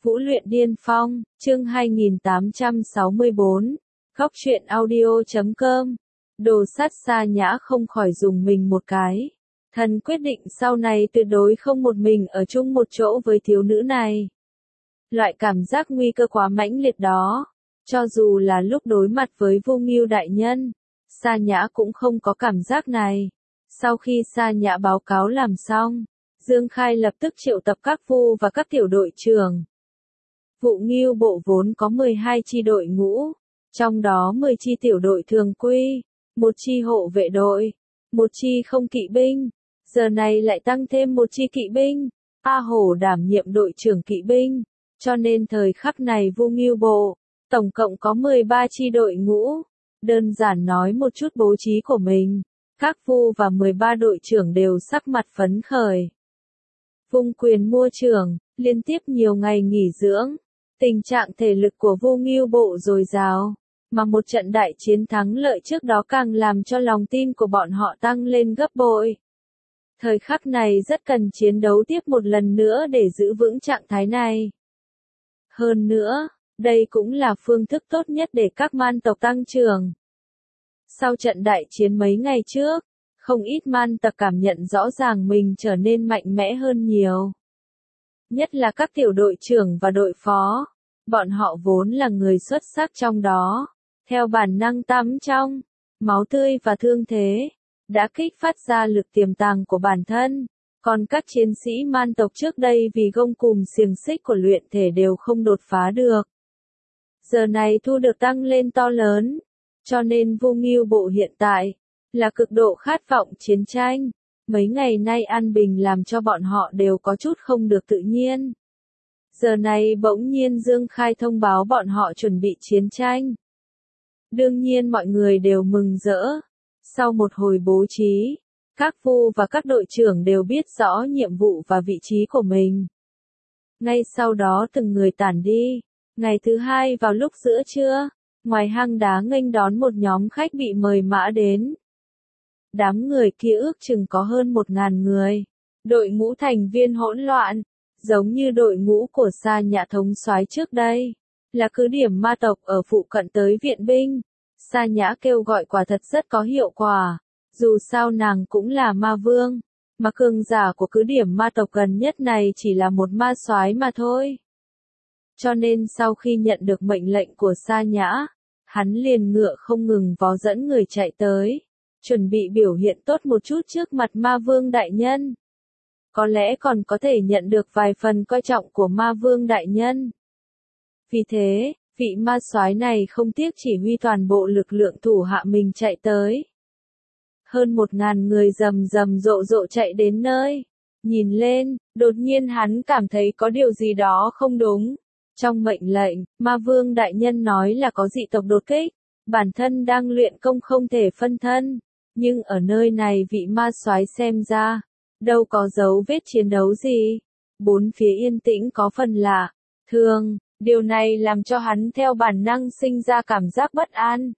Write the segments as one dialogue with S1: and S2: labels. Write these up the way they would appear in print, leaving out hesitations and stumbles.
S1: Vũ luyện điên phong, chương 2864, góc truyện audio.com. Đồ sát Sa Nhã không khỏi dùng mình một cái. Thần quyết định sau này tuyệt đối không một mình ở chung một chỗ với thiếu nữ này. Loại cảm giác nguy cơ quá mãnh liệt đó, cho dù là lúc đối mặt với Vô Ngưu đại nhân, Sa Nhã cũng không có cảm giác này. Sau khi Sa Nhã báo cáo làm xong, Dương Khai lập tức triệu tập các vu và các tiểu đội trưởng. Vụ Ngưu bộ vốn có 12 chi đội ngũ, trong đó 10 chi tiểu đội thường quy, 1 chi hộ vệ đội, 1 chi không kỵ binh, giờ này lại tăng thêm 1 chi kỵ binh, A Hổ đảm nhiệm đội trưởng kỵ binh, cho nên thời khắc này Vu Ngưu bộ, tổng cộng có 13 chi đội ngũ. Đơn giản nói một chút bố trí của mình, các vu và 13 đội trưởng đều sắc mặt phấn khởi. Vung quyền mua trưởng, liên tiếp nhiều ngày nghỉ dưỡng, tình trạng thể lực của Vu Ngưu bộ dồi dào, mà một trận đại chiến thắng lợi trước đó càng làm cho lòng tin của bọn họ tăng lên gấp bội. Thời khắc này rất cần chiến đấu tiếp một lần nữa để giữ vững trạng thái này. Hơn nữa, đây cũng là phương thức tốt nhất để các man tộc tăng trưởng. Sau trận đại chiến mấy ngày trước, không ít man tộc cảm nhận rõ ràng mình trở nên mạnh mẽ hơn nhiều. Nhất là các tiểu đội trưởng và đội phó, bọn họ vốn là người xuất sắc trong đó, theo bản năng tắm trong, máu tươi và thương thế, đã kích phát ra lực tiềm tàng của bản thân. Còn các chiến sĩ man tộc trước đây vì gông cùm xiềng xích của luyện thể đều không đột phá được. Giờ này thu được tăng lên to lớn, cho nên Vu Ngưu bộ hiện tại là cực độ khát vọng chiến tranh. Mấy ngày nay an bình làm cho bọn họ đều có chút không được tự nhiên. Giờ này bỗng nhiên Dương Khai thông báo bọn họ chuẩn bị chiến tranh. Đương nhiên mọi người đều mừng rỡ. Sau một hồi bố trí, các vu và các đội trưởng đều biết rõ nhiệm vụ và vị trí của mình. Ngay sau đó từng người tản đi. Ngày thứ hai vào lúc giữa trưa, ngoài hang đá nghênh đón một nhóm khách bị mời mã đến. Đám người kia ước chừng có hơn 1000 người. Đội ngũ thành viên hỗn loạn, giống như đội ngũ của Sa Nhã thống soái trước đây, là cứ điểm ma tộc ở phụ cận tới viện binh. Sa Nhã kêu gọi quả thật rất có hiệu quả, dù sao nàng cũng là ma vương, mà cường giả của cứ điểm ma tộc gần nhất này chỉ là một ma soái mà thôi. Cho nên sau khi nhận được mệnh lệnh của Sa Nhã, hắn liền ngựa không ngừng vó dẫn người chạy tới, chuẩn bị biểu hiện tốt một chút trước mặt ma vương đại nhân. Có lẽ còn có thể nhận được vài phần coi trọng của ma vương đại nhân. Vì thế, vị ma soái này không tiếc chỉ huy toàn bộ lực lượng thủ hạ mình chạy tới. Hơn 1000 người rầm rầm rộ rộ chạy đến nơi. Nhìn lên, đột nhiên hắn cảm thấy có điều gì đó không đúng. Trong mệnh lệnh, ma vương đại nhân nói là có dị tộc đột kích. Bản thân đang luyện công không thể phân thân. Nhưng ở nơi này vị ma soái xem ra, đâu có dấu vết chiến đấu gì. Bốn phía yên tĩnh có phần lạ, thường. Điều này làm cho hắn theo bản năng sinh ra cảm giác bất an.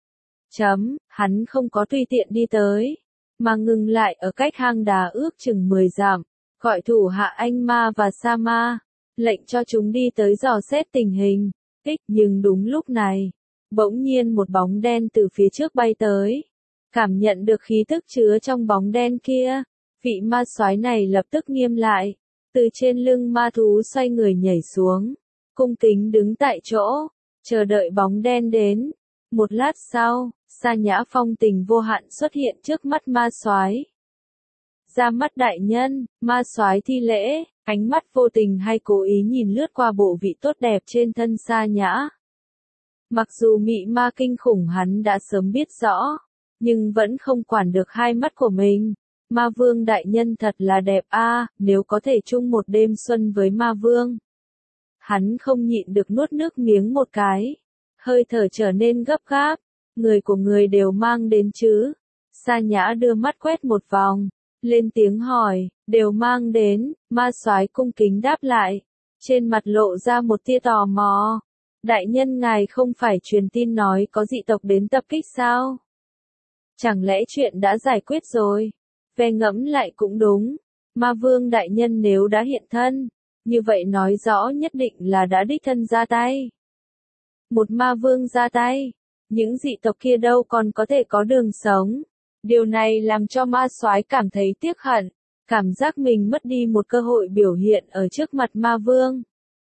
S1: Hắn không có tùy tiện đi tới, mà ngừng lại ở cách hang đá ước chừng 10 dặm, gọi thủ hạ Anh Ma và Sa Ma, lệnh cho chúng đi tới dò xét tình hình. Nhưng đúng lúc này, bỗng nhiên một bóng đen từ phía trước bay tới. Cảm nhận được khí tức chứa trong bóng đen kia, vị ma soái này lập tức nghiêm lại, từ trên lưng ma thú xoay người nhảy xuống. Cung kính đứng tại chỗ, chờ đợi bóng đen đến. Một lát sau, Sa Nhã phong tình vô hạn xuất hiện trước mắt ma soái. Ra mắt đại nhân, ma soái thi lễ, ánh mắt vô tình hay cố ý nhìn lướt qua bộ vị tốt đẹp trên thân Sa Nhã. Mặc dù mị ma kinh khủng hắn đã sớm biết rõ, nhưng vẫn không quản được hai mắt của mình. Ma vương đại nhân thật là đẹp a, nếu có thể chung một đêm xuân với ma vương. Hắn không nhịn được nuốt nước miếng một cái. Hơi thở trở nên gấp gáp. Người của người đều mang đến chứ. Sa Nhã đưa mắt quét một vòng. Lên tiếng hỏi, đều mang đến. Ma soái cung kính đáp lại. Trên mặt lộ ra một tia tò mò. Đại nhân ngài không phải truyền tin nói có dị tộc đến tập kích sao? Chẳng lẽ chuyện đã giải quyết rồi? Về ngẫm lại cũng đúng. Ma vương đại nhân nếu đã hiện thân, như vậy nói rõ nhất định là đã đích thân ra tay. Một ma vương ra tay, những dị tộc kia đâu còn có thể có đường sống. Điều này làm cho ma soái cảm thấy tiếc hận, cảm giác mình mất đi một cơ hội biểu hiện ở trước mặt ma vương.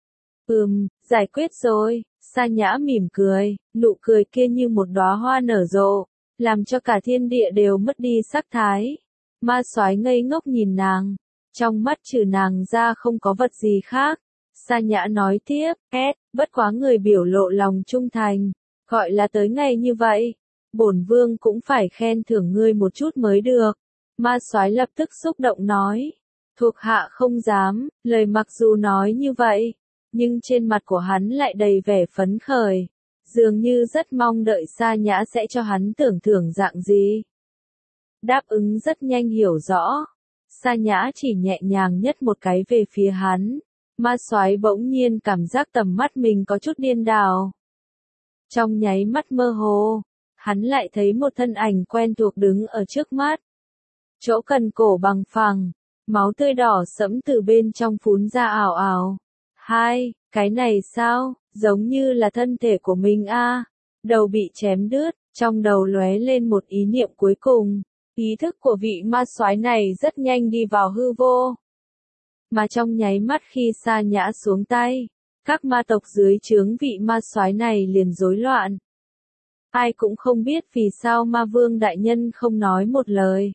S1: Giải quyết rồi, Sa Nhã mỉm cười, nụ cười kia như một đóa hoa nở rộ, làm cho cả thiên địa đều mất đi sắc thái. Ma soái ngây ngốc nhìn nàng, trong mắt trừ nàng ra không có vật gì khác. Sa Nhã nói tiếp, bất quá người biểu lộ lòng trung thành, gọi là tới ngày như vậy, bổn vương cũng phải khen thưởng ngươi một chút mới được. Ma soái lập tức xúc động nói, thuộc hạ không dám, lời mặc dù nói như vậy, nhưng trên mặt của hắn lại đầy vẻ phấn khởi, dường như rất mong đợi Sa Nhã sẽ cho hắn tưởng thưởng dạng gì. Đáp ứng rất nhanh hiểu rõ, Sa Nhã chỉ nhẹ nhàng nhất một cái về phía hắn, ma soái bỗng nhiên cảm giác tầm mắt mình có chút điên đảo. Trong nháy mắt mơ hồ, hắn lại thấy một thân ảnh quen thuộc đứng ở trước mắt. Chỗ cần cổ bằng phẳng, máu tươi đỏ sẫm từ bên trong phún ra ảo ảo. Cái này sao, giống như là thân thể của mình a. Đầu bị chém đứt, trong đầu lóe lên một ý niệm cuối cùng. Ý thức của vị ma soái này rất nhanh đi vào hư vô. Mà trong nháy mắt khi Sa Nhã xuống tay, các ma tộc dưới trướng vị ma soái này liền rối loạn. Ai cũng không biết vì sao ma vương đại nhân không nói một lời,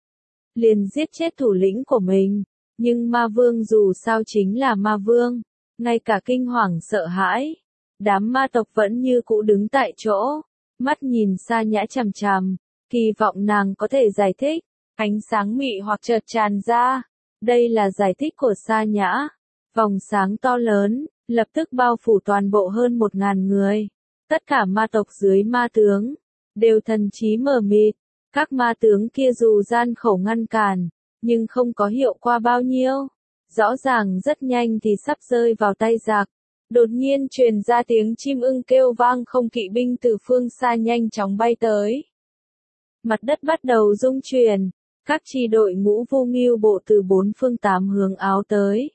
S1: liền giết chết thủ lĩnh của mình, nhưng ma vương dù sao chính là ma vương, ngay cả kinh hoàng sợ hãi, đám ma tộc vẫn như cũ đứng tại chỗ, mắt nhìn Sa Nhã chằm chằm, kỳ vọng nàng có thể giải thích. Ánh sáng mị hoặc chợt tràn ra, đây là giải thích của Sa Nhã. Vòng sáng to lớn, lập tức bao phủ toàn bộ hơn 1000 người. Tất cả ma tộc dưới ma tướng, đều thần trí mờ mịt. Các ma tướng kia dù gian khổ ngăn cản, nhưng không có hiệu quả bao nhiêu. Rõ ràng rất nhanh thì sắp rơi vào tay giặc. Đột nhiên truyền ra tiếng chim ưng kêu vang, không kỵ binh từ phương xa nhanh chóng bay tới. Mặt đất bắt đầu rung chuyển, các chi đội ngũ Vu Ngưu bộ từ 4 phương 8 hướng áo tới.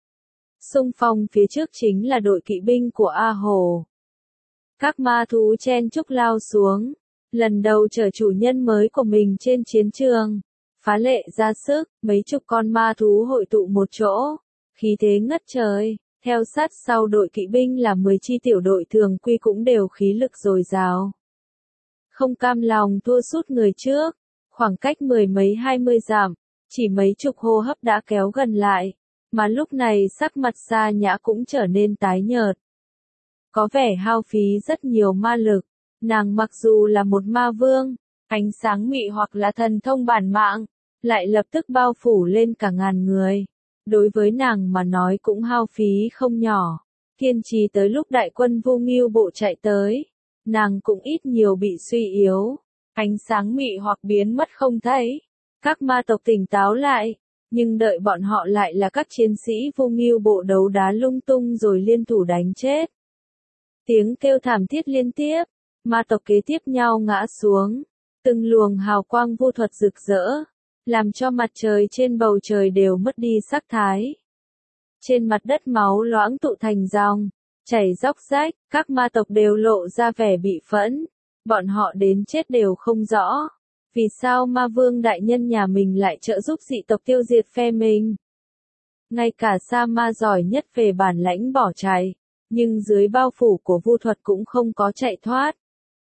S1: Xung phong phía trước chính là đội kỵ binh của A Hổ. Các ma thú chen chúc lao xuống, lần đầu chở chủ nhân mới của mình trên chiến trường, phá lệ ra sức, mấy chục con ma thú hội tụ một chỗ, khí thế ngất trời. Theo sát sau đội kỵ binh là 10 chi tiểu đội thường quy cũng đều khí lực dồi dào. Không cam lòng thua sút người trước, khoảng cách 10 mấy 20 dặm, chỉ mấy chục hô hấp đã kéo gần lại, mà lúc này sắc mặt Sa Nhã cũng trở nên tái nhợt. Có vẻ hao phí rất nhiều ma lực, nàng mặc dù là một ma vương, ánh sáng mị hoặc là thần thông bản mạng, lại lập tức bao phủ lên cả ngàn người. Đối với nàng mà nói cũng hao phí không nhỏ, kiên trì tới lúc đại quân Vu Ngưu bộ chạy tới, nàng cũng ít nhiều bị suy yếu, ánh sáng mị hoặc biến mất không thấy. Các ma tộc tỉnh táo lại, nhưng đợi bọn họ lại là các chiến sĩ Vu Ngưu bộ đấu đá lung tung rồi liên thủ đánh chết. Tiếng kêu thảm thiết liên tiếp, ma tộc kế tiếp nhau ngã xuống, từng luồng hào quang vu thuật rực rỡ, làm cho mặt trời trên bầu trời đều mất đi sắc thái. Trên mặt đất máu loãng tụ thành dòng, chảy róc rách, các ma tộc đều lộ ra vẻ bị phẫn, bọn họ đến chết đều không rõ. Vì sao ma vương đại nhân nhà mình lại trợ giúp dị tộc tiêu diệt phe mình? Ngay cả sa ma giỏi nhất về bản lãnh bỏ chạy, nhưng dưới bao phủ của vu thuật cũng không có chạy thoát.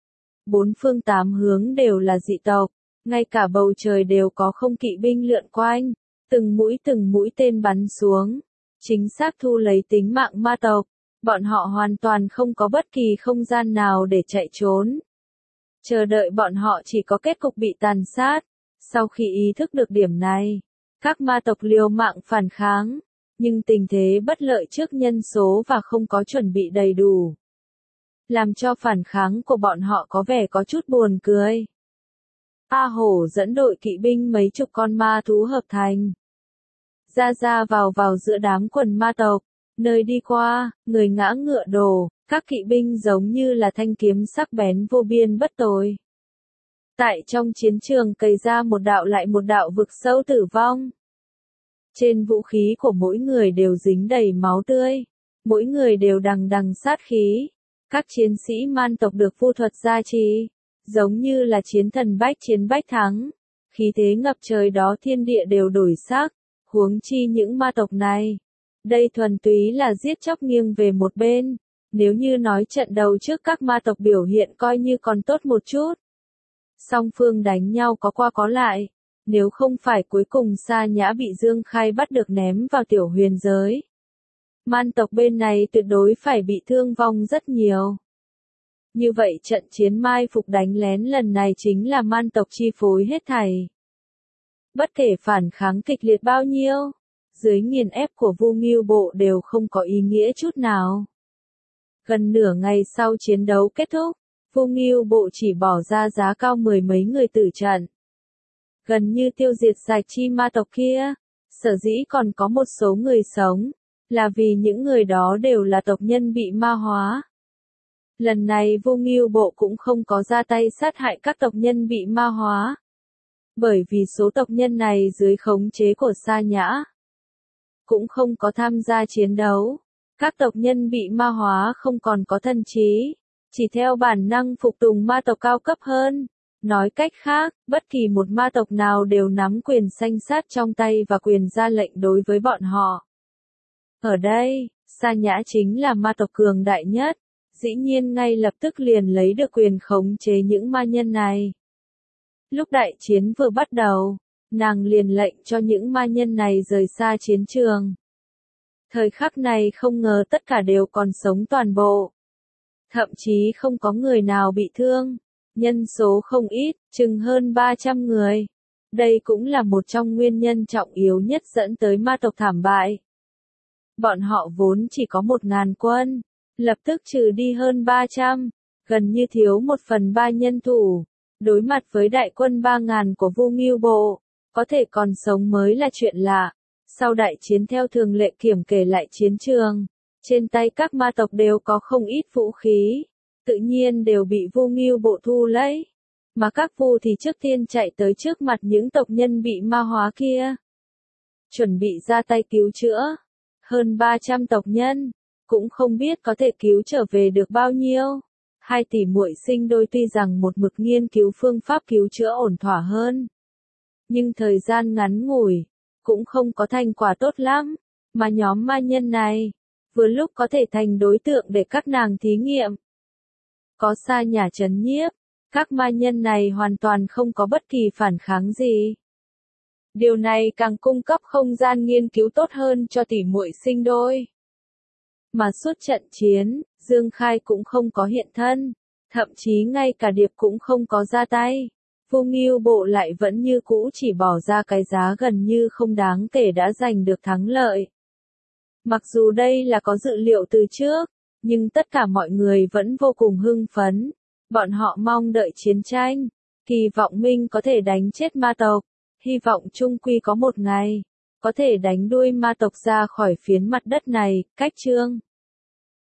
S1: 4 phương 8 hướng đều là dị tộc, ngay cả bầu trời đều có không kỵ binh lượn quanh, từng mũi tên bắn xuống, chính xác thu lấy tính mạng ma tộc, bọn họ hoàn toàn không có bất kỳ không gian nào để chạy trốn. Chờ đợi bọn họ chỉ có kết cục bị tàn sát. Sau khi ý thức được điểm này, các ma tộc liều mạng phản kháng, nhưng tình thế bất lợi trước nhân số và không có chuẩn bị đầy đủ, làm cho phản kháng của bọn họ có vẻ có chút buồn cười. A Hổ dẫn đội kỵ binh mấy chục con ma thú hợp thành, ra vào giữa đám quần ma tộc, nơi đi qua, người ngã ngựa đổ, các kỵ binh giống như là thanh kiếm sắc bén vô biên bất tồi. Tại trong chiến trường cày ra một đạo lại một đạo vực sâu tử vong. Trên vũ khí của mỗi người đều dính đầy máu tươi, mỗi người đều đằng đằng sát khí. Các chiến sĩ man tộc được vu thuật gia trì, giống như là chiến thần bách chiến bách thắng. Khí thế ngập trời đó thiên địa đều đổi sắc, huống chi những ma tộc này. Đây thuần túy là giết chóc nghiêng về một bên. Nếu như nói trận đầu trước các ma tộc biểu hiện coi như còn tốt một chút. Song phương đánh nhau có qua có lại. Nếu không phải cuối cùng Sa Nhã bị Dương Khai bắt được ném vào tiểu huyền giới. Man tộc bên này tuyệt đối phải bị thương vong rất nhiều. Như vậy trận chiến mai phục đánh lén lần này chính là man tộc chi phối hết thảy. Bất kể phản kháng kịch liệt bao nhiêu, dưới nghiền ép của Vu Ngưu Bộ đều không có ý nghĩa chút nào. Gần nửa ngày sau chiến đấu kết thúc, Vu Ngưu Bộ chỉ bỏ ra giá cao mười mấy người tử trận. Gần như tiêu diệt sạch chi ma tộc kia, sở dĩ còn có một số người sống, là vì những người đó đều là tộc nhân bị ma hóa. Lần này Vu Ngưu Bộ cũng không có ra tay sát hại các tộc nhân bị ma hóa. Bởi vì số tộc nhân này dưới khống chế của Sa Nhã, cũng không có tham gia chiến đấu. Các tộc nhân bị ma hóa không còn có thân trí, chỉ theo bản năng phục tùng ma tộc cao cấp hơn. Nói cách khác, bất kỳ một ma tộc nào đều nắm quyền sanh sát trong tay và quyền ra lệnh đối với bọn họ. Ở đây, Sa Nhã chính là ma tộc cường đại nhất, dĩ nhiên ngay lập tức liền lấy được quyền khống chế những ma nhân này. Lúc đại chiến vừa bắt đầu, nàng liền lệnh cho những ma nhân này rời xa chiến trường. Thời khắc này không ngờ tất cả đều còn sống toàn bộ. Thậm chí không có người nào bị thương. Nhân số không ít, chừng hơn 300 người. Đây cũng là một trong nguyên nhân trọng yếu nhất dẫn tới ma tộc thảm bại. Bọn họ vốn chỉ có 1.000 quân, lập tức trừ đi hơn 300, gần như thiếu 1/3 nhân thủ. Đối mặt với đại quân 3.000 của Vu Ngưu Bộ, có thể còn sống mới là chuyện lạ. Sau đại chiến theo thường lệ kiểm kê lại chiến trường, trên tay các ma tộc đều có không ít vũ khí, tự nhiên đều bị Vu Ngưu Bộ thu lấy. Mà các vu thì trước tiên chạy tới trước mặt những tộc nhân bị ma hóa kia, chuẩn bị ra tay cứu chữa. Hơn 300 tộc nhân, cũng không biết có thể cứu trở về được bao nhiêu. Hai tỷ muội sinh đôi tuy rằng một mực nghiên cứu phương pháp cứu chữa ổn thỏa hơn, nhưng thời gian ngắn ngủi, cũng không có thành quả tốt lắm, mà nhóm ma nhân này, vừa lúc có thể thành đối tượng để các nàng thí nghiệm. Có Sa Nhã trấn nhiếp, các ma nhân này hoàn toàn không có bất kỳ phản kháng gì. Điều này càng cung cấp không gian nghiên cứu tốt hơn cho tỷ muội sinh đôi. Mà suốt trận chiến, Dương Khai cũng không có hiện thân, thậm chí ngay cả Điệp cũng không có ra tay. Vu Ngưu Bộ lại vẫn như cũ chỉ bỏ ra cái giá gần như không đáng kể đã giành được thắng lợi. Mặc dù đây là có dự liệu từ trước, nhưng tất cả mọi người vẫn vô cùng hưng phấn. Bọn họ mong đợi chiến tranh, kỳ vọng Minh có thể đánh chết ma tộc, hy vọng chung quy có một ngày, có thể đánh đuôi ma tộc ra khỏi phiến mặt đất này. Cách chương